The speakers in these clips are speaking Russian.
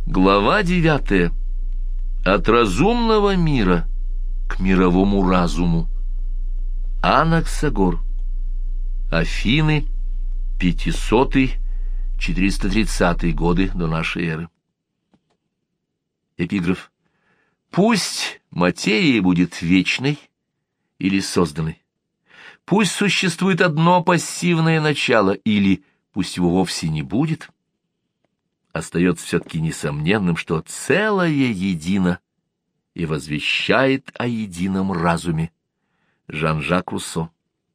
Глава 9. От разумного мира к мировому разуму. Анаксагор. Афины, 500-430 годы до нашей эры. Эпиграф. Пусть материя будет вечной или созданной. Пусть существует одно пассивное начало, или пусть его вовсе не будет. Остается все-таки несомненным, что целое едино и возвещает о едином разуме. Жан-Жак Руссо.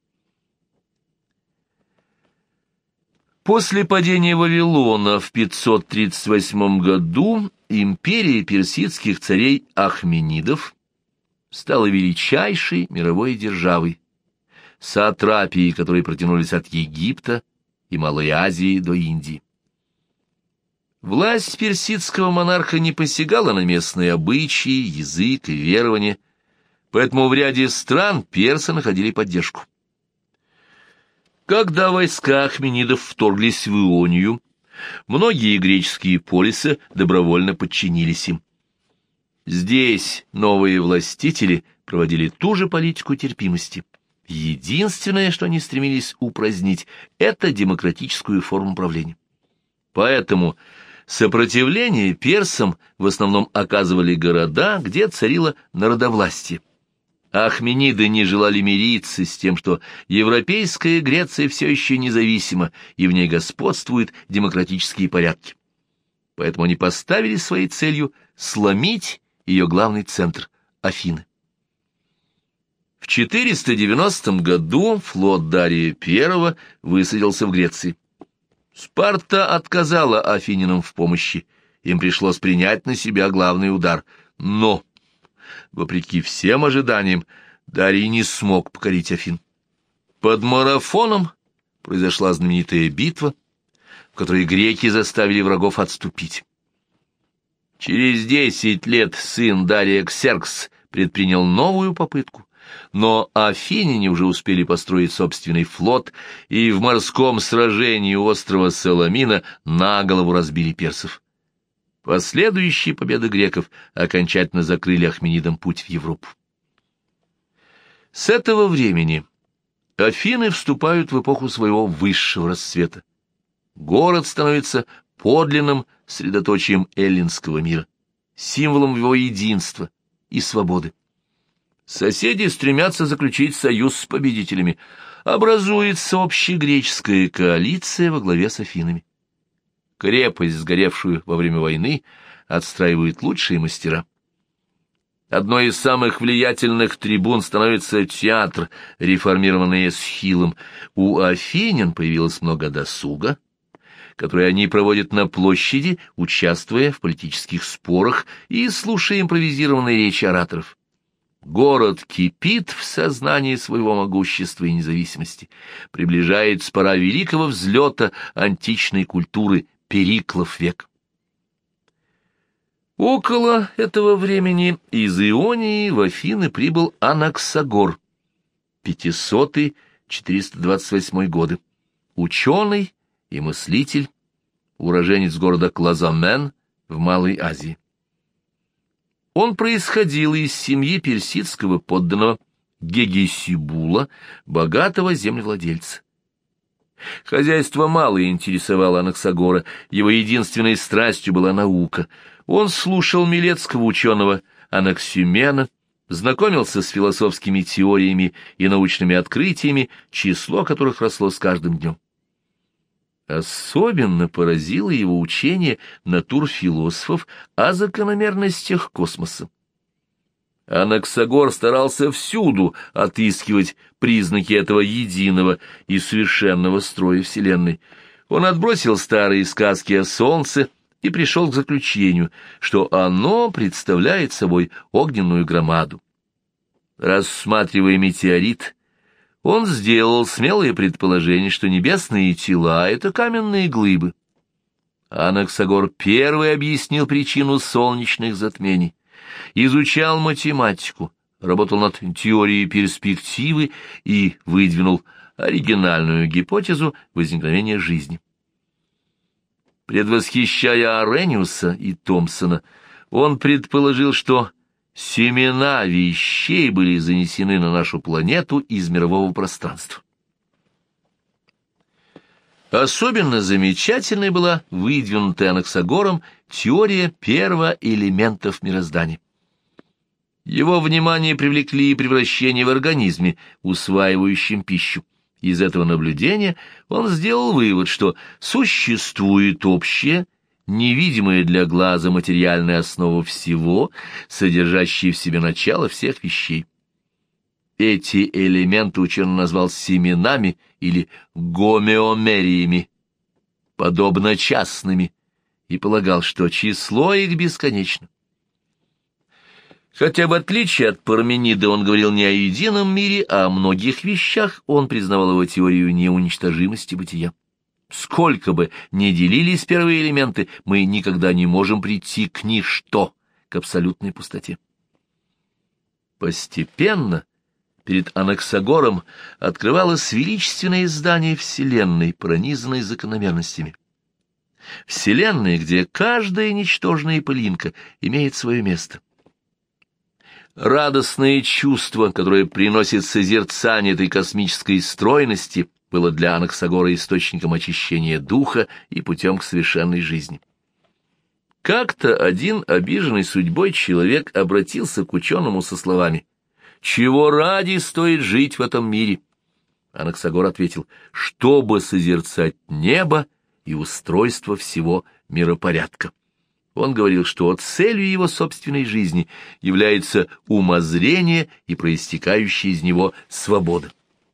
После падения Вавилона в 538 году империя персидских царей Ахменидов стала величайшей мировой державой, сатрапии, которые протянулись от Египта и Малой Азии до Индии. Власть персидского монарха не посягала на местные обычаи, язык и верования, поэтому в ряде стран персы находили поддержку. Когда войска ахменидов вторглись в Ионию, многие греческие полисы добровольно подчинились им. Здесь новые властители проводили ту же политику терпимости. Единственное, что они стремились упразднить, это демократическую форму правления. Поэтому сопротивление персам в основном оказывали города, где царило народовластие. Ахмениды не желали мириться с тем, что европейская Греция все еще независима, и в ней господствуют демократические порядки. Поэтому они поставили своей целью сломить ее главный центр – Афины. В 490 году флот Дария I высадился в Греции. Спарта отказала афинянам в помощи, им пришлось принять на себя главный удар. Но, вопреки всем ожиданиям, Дарий не смог покорить Афин. Под Марафоном произошла знаменитая битва, в которой греки заставили врагов отступить. Через 10 лет сын Дария Ксеркс предпринял новую попытку, но афиняне уже успели построить собственный флот, и в морском сражении у острова Саламина на голову разбили персов. Последующие победы греков окончательно закрыли ахменидам путь в Европу. С этого времени Афины вступают в эпоху своего высшего расцвета. Город становится подлинным средоточием эллинского мира, символом его единства и свободы. Соседи стремятся заключить союз с победителями. Образуется общегреческая коалиция во главе с Афинами. Крепость, сгоревшую во время войны, отстраивают лучшие мастера. Одной из самых влиятельных трибун становится театр, реформированный Эсхилом. У афинян появилось много досуга, который они проводят на площади, участвуя в политических спорах и слушая импровизированные речи ораторов. Город кипит в сознании своего могущества и независимости. Приближается пора великого взлета античной культуры, Периклов век. Около этого времени из Ионии в Афины прибыл Анаксагор, 500-428 годы, ученый и мыслитель, уроженец города Клазамен в Малой Азии. Он происходил из семьи персидского подданного Гегесибула, богатого землевладельца. Хозяйство мало интересовало Анаксагора, его единственной страстью была наука. Он слушал милетского ученого Анаксимена, знакомился с философскими теориями и научными открытиями, число которых росло с каждым днем. Особенно поразило его учение натурфилософов о закономерностях космоса. Анаксагор старался всюду отыскивать признаки этого единого и совершенного строя Вселенной. Он отбросил старые сказки о Солнце и пришел к заключению, что оно представляет собой огненную громаду. Рассматривая метеорит, он сделал смелое предположение, что небесные тела — это каменные глыбы. Анаксагор первый объяснил причину солнечных затмений, изучал математику, работал над теорией перспективы и выдвинул оригинальную гипотезу возникновения жизни. Предвосхищая Аррheniuса и Томпсона, он предположил, что семена вещей были занесены на нашу планету из мирового пространства. Особенно замечательной была выдвинутая Анаксагором теория первоэлементов мироздания. Его внимание привлекли превращения в организме, усваивающем пищу. Из этого наблюдения он сделал вывод, что существует общая, невидимая для глаза материальная основа всего, содержащая в себе начало всех вещей. Эти элементы ученый назвал семенами или гомеомериями, подобно частными, и полагал, что число их бесконечно. Хотя в отличие от Парменида он говорил не о едином мире, а о многих вещах, он признавал его теорию неуничтожимости бытия. Сколько бы ни делились первые элементы, мы никогда не можем прийти к ничто, к абсолютной пустоте. Постепенно перед Анаксагором открывалось величественное здание Вселенной, пронизанной закономерностями. Вселенной, где каждая ничтожная пылинка имеет свое место. Радостное чувство, которое приносит созерцание этой космической стройности, было для Анаксагора источником очищения духа и путем к совершенной жизни. Как-то один обиженный судьбой человек обратился к ученому со словами: «Чего ради стоит жить в этом мире?» Анаксагор ответил: «Чтобы созерцать небо и устройство всего миропорядка». Он говорил, что целью его собственной жизни является умозрение и проистекающая из него свобода.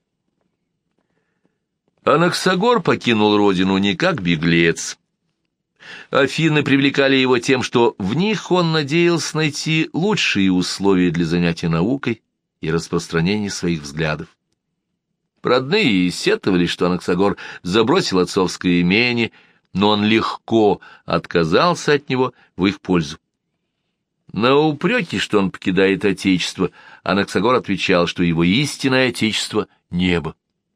Анаксагор покинул родину не как беглец. Афины привлекали его тем, что в них он надеялся найти лучшие условия для занятия наукой и распространения своих взглядов. Родные сетовали, что Анаксагор забросил отцовское имение, но он легко отказался от него в их пользу. На упреки, что он покидает отечество, Анаксагор отвечал, что его истинное отечество — небо.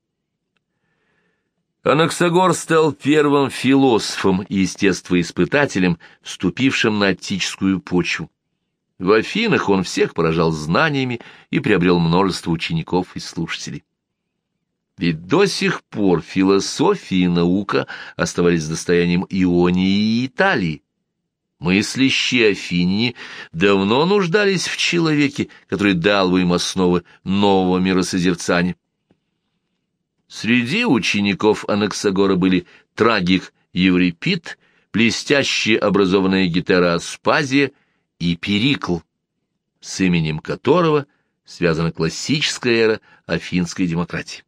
Анаксагор стал первым философом и естествоиспытателем, вступившим на аттическую почву. В Афинах он всех поражал знаниями и приобрел множество учеников и слушателей. Ведь до сих пор философия и наука оставались достоянием Ионии и Италии. Мыслящие афиняне давно нуждались в человеке, который дал бы им основы нового миросозерцания. Среди учеников Анаксагора были трагик Еврипид, блестяще образованная Гетера Аспазия и Перикл, с именем которого связана классическая эра афинской демократии.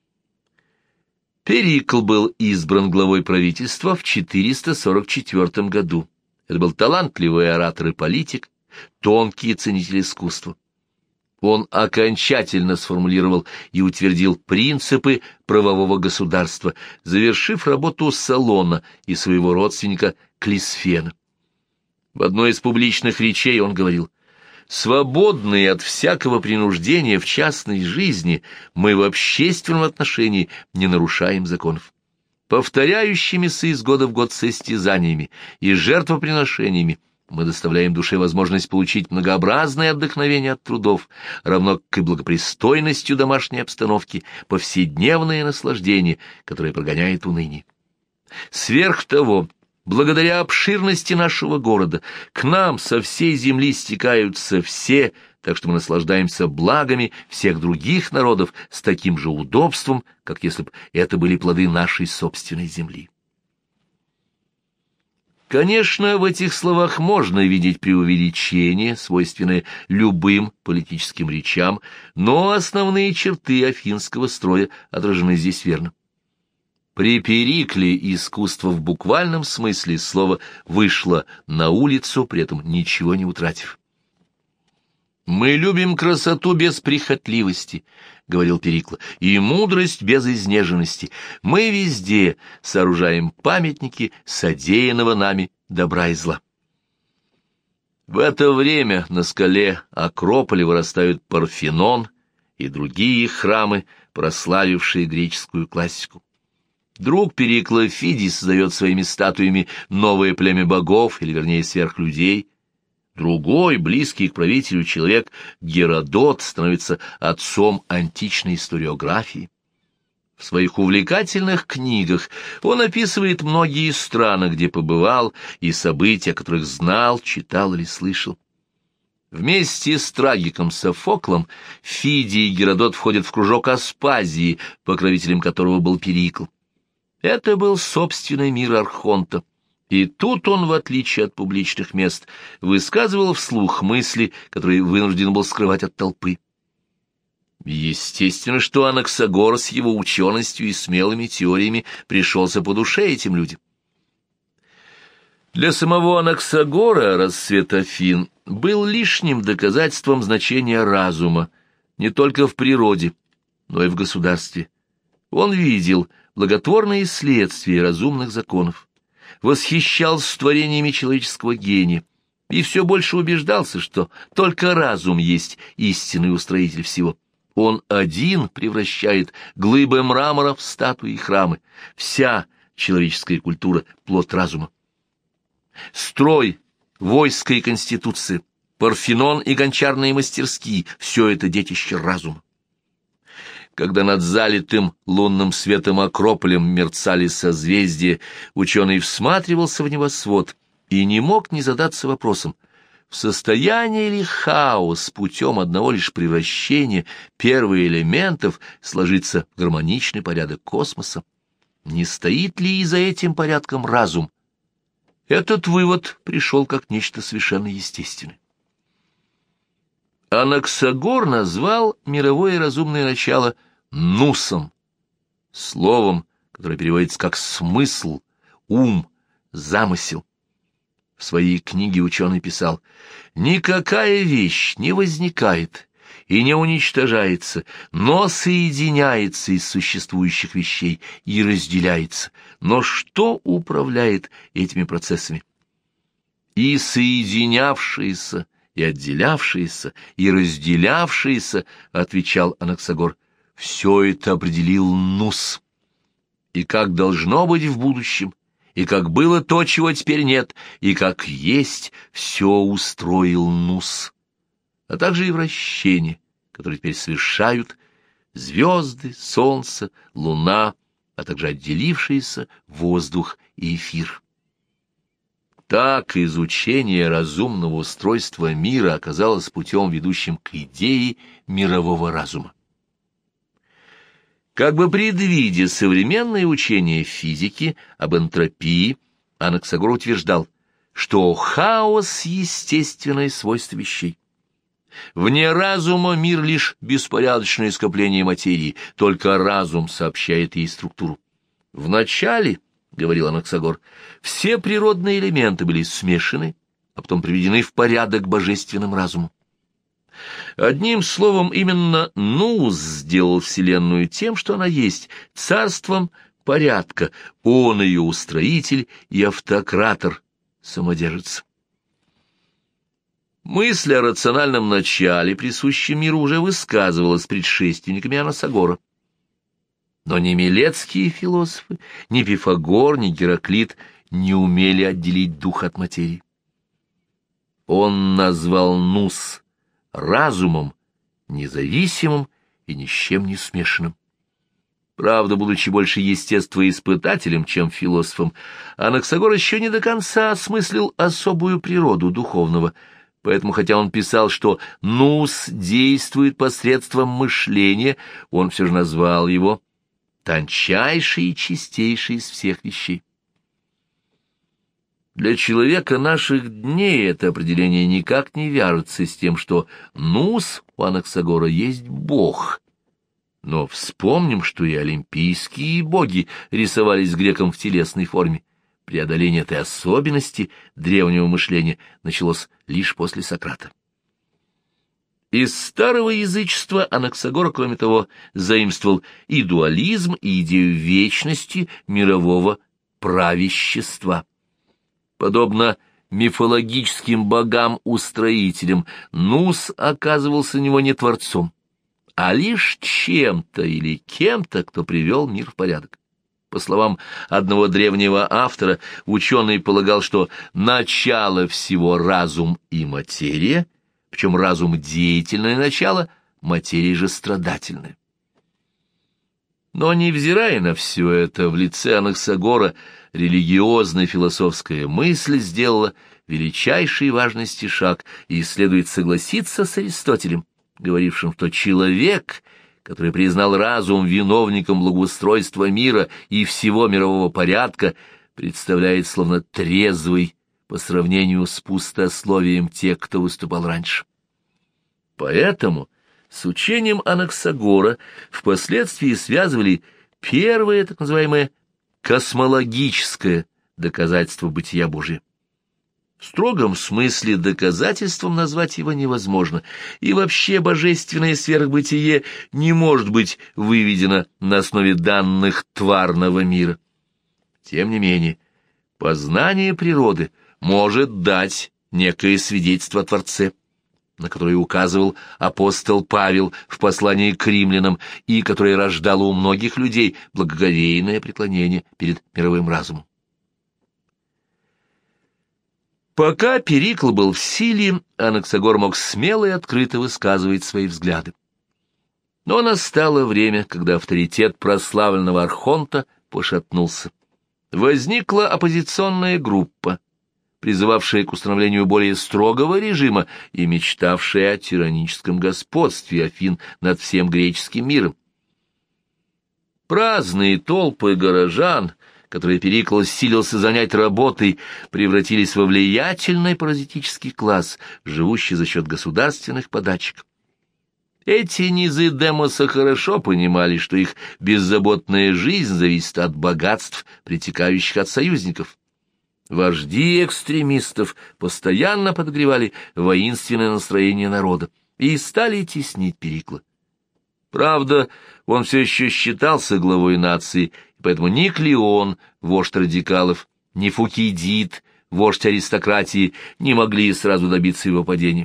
Перикл был избран главой правительства в 444 году. Это был талантливый оратор и политик, тонкий ценитель искусства. Он окончательно сформулировал и утвердил принципы правового государства, завершив работу Салона и своего родственника Клисфена. В одной из публичных речей он говорил: «Свободные от всякого принуждения в частной жизни, мы в общественном отношении не нарушаем законов. Повторяющимися из года в год состязаниями и жертвоприношениями мы доставляем душе возможность получить многообразное отдохновение от трудов, равно как и благопристойностью домашней обстановки, повседневное наслаждение, которое прогоняет уныние. Сверх того, благодаря обширности нашего города, к нам со всей земли стекаются все, так что мы наслаждаемся благами всех других народов с таким же удобством, как если бы это были плоды нашей собственной земли». Конечно, в этих словах можно видеть преувеличение, свойственное любым политическим речам, но основные черты афинского строя отражены здесь верно. При Перикле искусство в буквальном смысле слова вышло на улицу, при этом ничего не утратив. «Мы любим красоту без прихотливости», — говорил Перикл, — «и мудрость без изнеженности. Мы везде сооружаем памятники содеянного нами добра и зла». В это время на скале Акрополя вырастают Парфенон и другие храмы, прославившие греческую классику. Друг Перикла Фидий создает своими статуями новое племя богов, или, вернее, сверхлюдей. Другой, близкий к правителю человек, Геродот, становится отцом античной историографии. В своих увлекательных книгах он описывает многие страны, где побывал, и события, о которых знал, читал или слышал. Вместе с трагиком Софоклом Фидий и Геродот входят в кружок Аспазии, покровителем которого был Перикл. Это был собственный мир Архонта, и тут он, в отличие от публичных мест, высказывал вслух мысли, которые вынужден был скрывать от толпы. Естественно, что Анаксагор с его ученостью и смелыми теориями пришелся по душе этим людям. Для самого Анаксагора расцвет Афин был лишним доказательством значения разума не только в природе, но и в государстве. Он видел благотворные следствия разумных законов, восхищался творениями человеческого гения и все больше убеждался, что только разум есть истинный устроитель всего. Он один превращает глыбы мрамора в статуи и храмы. Вся человеческая культура — плод разума. Строй, войско и конституция, Парфенон и гончарные мастерские — все это детище разума. Когда над залитым лунным светом Акрополем мерцали созвездия, ученый всматривался в небосвод и не мог не задаться вопросом, в состоянии ли хаос путем одного лишь превращения первых элементов сложится в гармоничный порядок космоса? Не стоит ли и за этим порядком разум? Этот вывод пришел как нечто совершенно естественное. Анаксагор назвал мировое разумное начало нусом, словом, которое переводится как смысл, ум, замысел. В своей книге ученый писал: «Никакая вещь не возникает и не уничтожается, но соединяется из существующих вещей и разделяется. Но что управляет этими процессами? И соединявшиеся, и отделявшиеся, и разделявшиеся, — отвечал Анаксагор, — все это определил Нус. И как должно быть в будущем, и как было то, чего теперь нет, и как есть, все устроил Нус, а также и вращение, которое теперь совершают звезды, солнце, луна, а также отделившиеся воздух и эфир. Так изучение разумного устройства мира оказалось путем, ведущим к идее мирового разума. Как бы предвидя современное учение физики об энтропии, Анаксагор утверждал, что хаос — естественное свойство вещей. Вне разума мир — лишь беспорядочное скопление материи, только разум сообщает ей структуру. Вначале, — говорил Анаксагор, — все природные элементы были смешаны, а потом приведены в порядок божественным разумом. Одним словом, именно Нус сделал Вселенную тем, что она есть, царством порядка. Он ее устроитель и автократор, самодержец. Мысль о рациональном начале, присущем миру, уже высказывалась предшественниками Анаксагора. Но ни милетские философы, ни Пифагор, ни Гераклит не умели отделить дух от материи. Он назвал Нус разумом, независимым и ни с чем не смешанным. Правда, будучи больше естествоиспытателем, чем философом, Анаксагор еще не до конца осмыслил особую природу духовного, поэтому, хотя он писал, что Нус действует посредством мышления, он все же назвал его тончайший и чистейший из всех вещей. Для человека наших дней это определение никак не вяжется с тем, что Нус у Анаксагора есть бог. Но вспомним, что и олимпийские боги рисовались грекам в телесной форме. Преодоление этой особенности древнего мышления началось лишь после Сократа. Из старого язычества Анаксагор, кроме того, заимствовал и дуализм, и идею вечности мирового правящества. Подобно мифологическим богам-устроителям, Нус оказывался у него не творцом, а лишь чем-то или кем-то, кто привел мир в порядок. По словам одного древнего автора, ученый полагал, что начало всего — разум и материя, причем разум — деятельное начало, материя же — страдательная. Но, невзирая на все это, в лице Анаксагора религиозная философская мысль сделала величайшей важности шаг, и следует согласиться с Аристотелем, говорившим, что человек, который признал разум виновником благоустройства мира и всего мирового порядка, представляет словно трезвый по сравнению с пустословием тех, кто выступал раньше. Поэтому с учением Анаксагора впоследствии связывали первое так называемое космологическое доказательство бытия Божия. В строгом смысле доказательством назвать его невозможно, и вообще божественное сверхбытие не может быть выведено на основе данных тварного мира. Тем не менее, познание природы может дать некое свидетельство о Творце, на которое указывал апостол Павел в послании к римлянам и которое рождало у многих людей благоговейное преклонение перед мировым разумом. Пока Перикл был в силе, Анаксагор мог смело и открыто высказывать свои взгляды. Но настало время, когда авторитет прославленного архонта пошатнулся. Возникла оппозиционная группа, призывавшая к установлению более строгого режима и мечтавшая о тираническом господстве Афин над всем греческим миром. Праздные толпы горожан, которые Перикл силился занять работой, превратились во влиятельный паразитический класс, живущий за счет государственных подачек. Эти низы Демоса хорошо понимали, что их беззаботная жизнь зависит от богатств, притекающих от союзников. Вожди экстремистов постоянно подогревали воинственное настроение народа и стали теснить Перикла. Правда, он все еще считался главой нации, и поэтому ни Клеон, вождь радикалов, ни Фукидид, вождь аристократии, не могли сразу добиться его падения.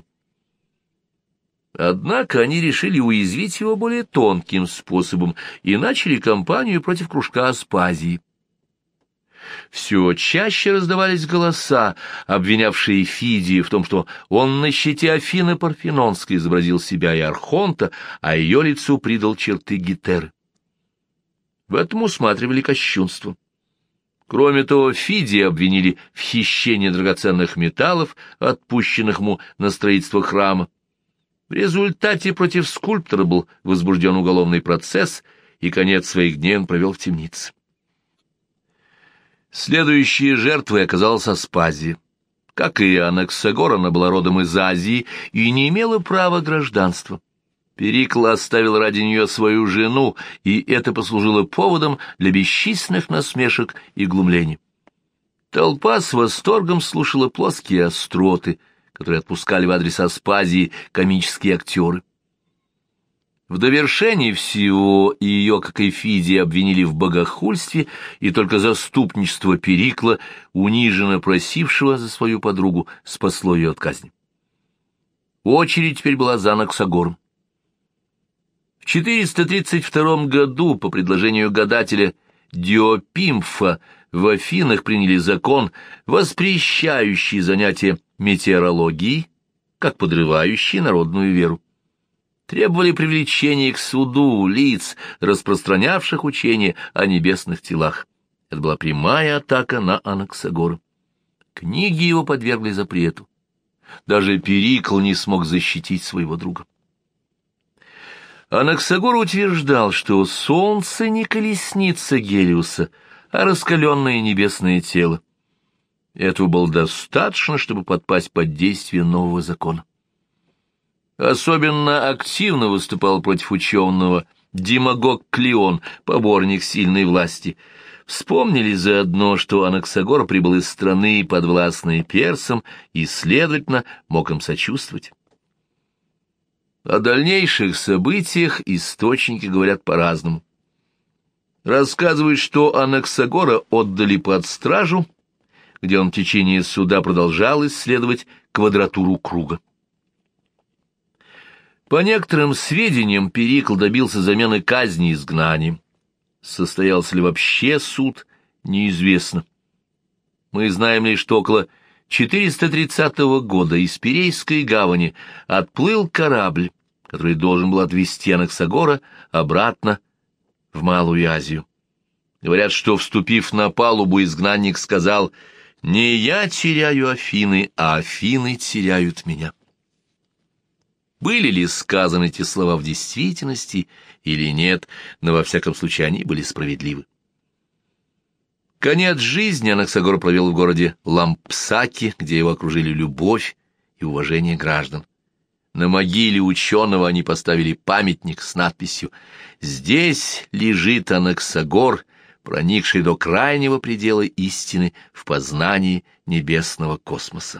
Однако они решили уязвить его более тонким способом и начали кампанию против кружка Аспазии. Все чаще раздавались голоса, обвинявшие Фидию в том, что он на щите Афины Парфенонской изобразил себя и архонта, а ее лицу придал черты Гетеры. В этом усматривали кощунство. Кроме того, Фидия обвинили в хищении драгоценных металлов, отпущенных ему на строительство храма. В результате против скульптора был возбужден уголовный процесс, и конец своих дней он провел в темнице. Следующей жертвой оказалась Аспазия. Как и Анаксагор, она была родом из Азии и не имела права гражданства. Перикл оставил ради нее свою жену, и это послужило поводом для бесчисленных насмешек и глумлений. Толпа с восторгом слушала плоские остроты, которые отпускали в адрес Аспазии комические актеры. В довершении всего ее, как и Фидия, обвинили в богохульстве, и только заступничество Перикла, униженно просившего за свою подругу, спасло ее от казни. Очередь теперь была за Анаксагором. В 432 году, по предложению гадателя Диопимфа, в Афинах приняли закон, воспрещающий занятие метеорологией, как подрывающий народную веру. Требовали привлечения к суду лиц, распространявших учение о небесных телах. Это была прямая атака на Анаксагора. Книги его подвергли запрету. Даже Перикл не смог защитить своего друга. Анаксагор утверждал, что солнце не колесница Гелиуса, а раскаленное небесное тело. Этого было достаточно, чтобы подпасть под действие нового закона. Особенно активно выступал против ученого демагог Клеон, поборник сильной власти. Вспомнили заодно, что Анаксагор прибыл из страны, подвластной персам, и, следовательно, мог им сочувствовать. О дальнейших событиях источники говорят по-разному. Рассказывают, что Анаксагора отдали под стражу, где он в течение суда продолжал исследовать квадратуру круга. По некоторым сведениям, Перикл добился замены казни изгнанием. Состоялся ли вообще суд, неизвестно. Мы знаем лишь, что около 430 года из Пирейской гавани отплыл корабль, который должен был отвезти Анаксагора обратно в Малую Азию. Говорят, что, вступив на палубу, изгнанник сказал: «Не я теряю Афины, а Афины теряют меня». Были ли сказаны эти слова в действительности или нет, но во всяком случае они были справедливы. Конец жизни Анаксагор провел в городе Лампсаки, где его окружили любовь и уважение граждан. На могиле ученого они поставили памятник с надписью: «Здесь лежит Анаксагор, проникший до крайнего предела истины в познании небесного космоса».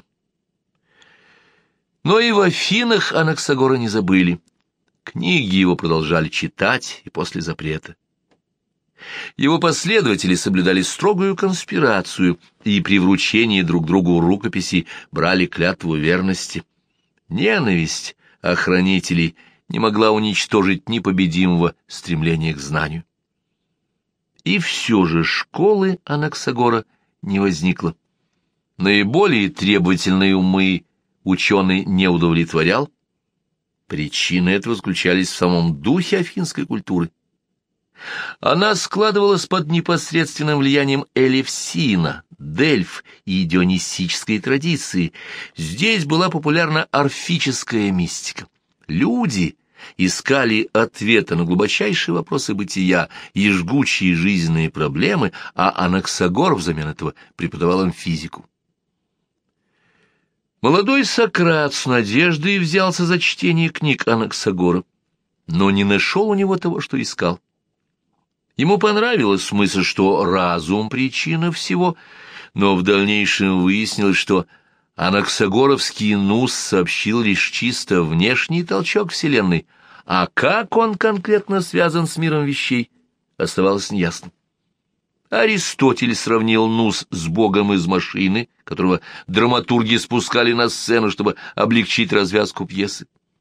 Но и в Афинах Анаксагора не забыли. Книги его продолжали читать и после запрета. Его последователи соблюдали строгую конспирацию и при вручении друг другу рукописей брали клятву верности. Ненависть охранителей не могла уничтожить непобедимого стремления к знанию. И все же школы Анаксагора не возникло. Наиболее требовательные умы ученый не удовлетворял. Причины этого заключались в самом духе афинской культуры. Она складывалась под непосредственным влиянием Элевсина, Дельф и дионисической традиции. Здесь была популярна орфическая мистика. Люди искали ответа на глубочайшие вопросы бытия и жгучие жизненные проблемы, а Анаксагор взамен этого преподавал им физику. Молодой Сократ с надеждой взялся за чтение книг Анаксагора, но не нашел у него того, что искал. Ему понравилась мысль, что разум — причина всего, но в дальнейшем выяснилось, что анаксагоровский нус сообщил лишь чисто внешний толчок Вселенной, а как он конкретно связан с миром вещей, оставалось неясным. Аристотель сравнил нус с богом из машины, которого драматурги спускали на сцену, чтобы облегчить развязку пьесы.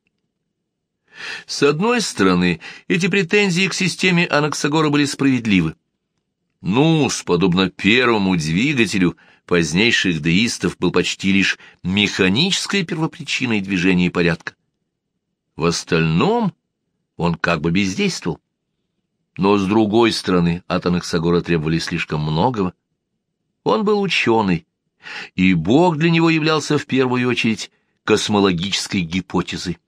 С одной стороны, эти претензии к системе Анаксагора были справедливы. Нус, подобно первому двигателю позднейших деистов, был почти лишь механической первопричиной движения и порядка. В остальном он как бы бездействовал. Но, с другой стороны, от Анаксагора требовали слишком многого. Он был ученый, и Бог для него являлся в первую очередь космологической гипотезой.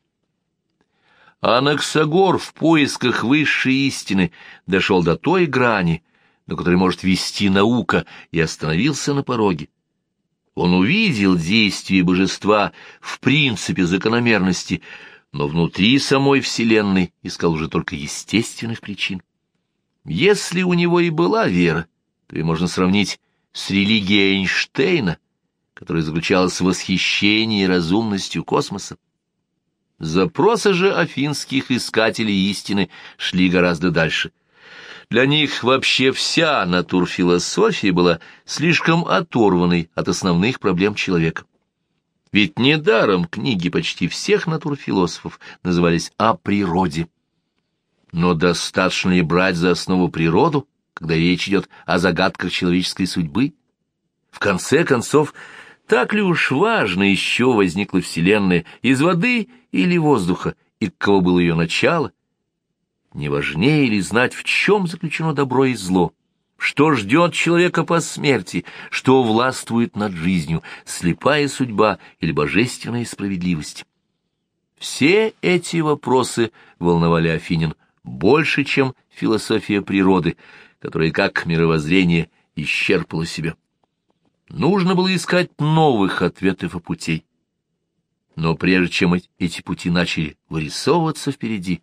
Анаксагор в поисках высшей истины дошел до той грани, до которой может вести наука, и остановился на пороге. Он увидел действие божества в принципе закономерности, но внутри самой Вселенной искал уже только естественных причин. Если у него и была вера, то ее можно сравнить с религией Эйнштейна, которая заключалась в восхищении разумностью космоса. Запросы же афинских искателей истины шли гораздо дальше. Для них вообще вся натурфилософия была слишком оторванной от основных проблем человека. Ведь недаром книги почти всех натурфилософов назывались «О природе». Но достаточно ли брать за основу природу, когда речь идет о загадках человеческой судьбы? В конце концов, так ли уж важно еще возникла Вселенная из воды или воздуха, и каково было ее начало? Не важнее ли знать, в чем заключено добро и зло? Что ждет человека по смерти? Что властвует над жизнью? Слепая судьба или божественная справедливость? Все эти вопросы волновали афинян больше, чем философия природы, которая, как мировоззрение, исчерпала себя. Нужно было искать новых ответов и путей. Но прежде чем эти пути начали вырисовываться впереди,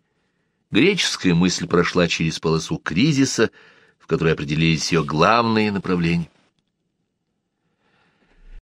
греческая мысль прошла через полосу кризиса, в которой определились ее главные направления.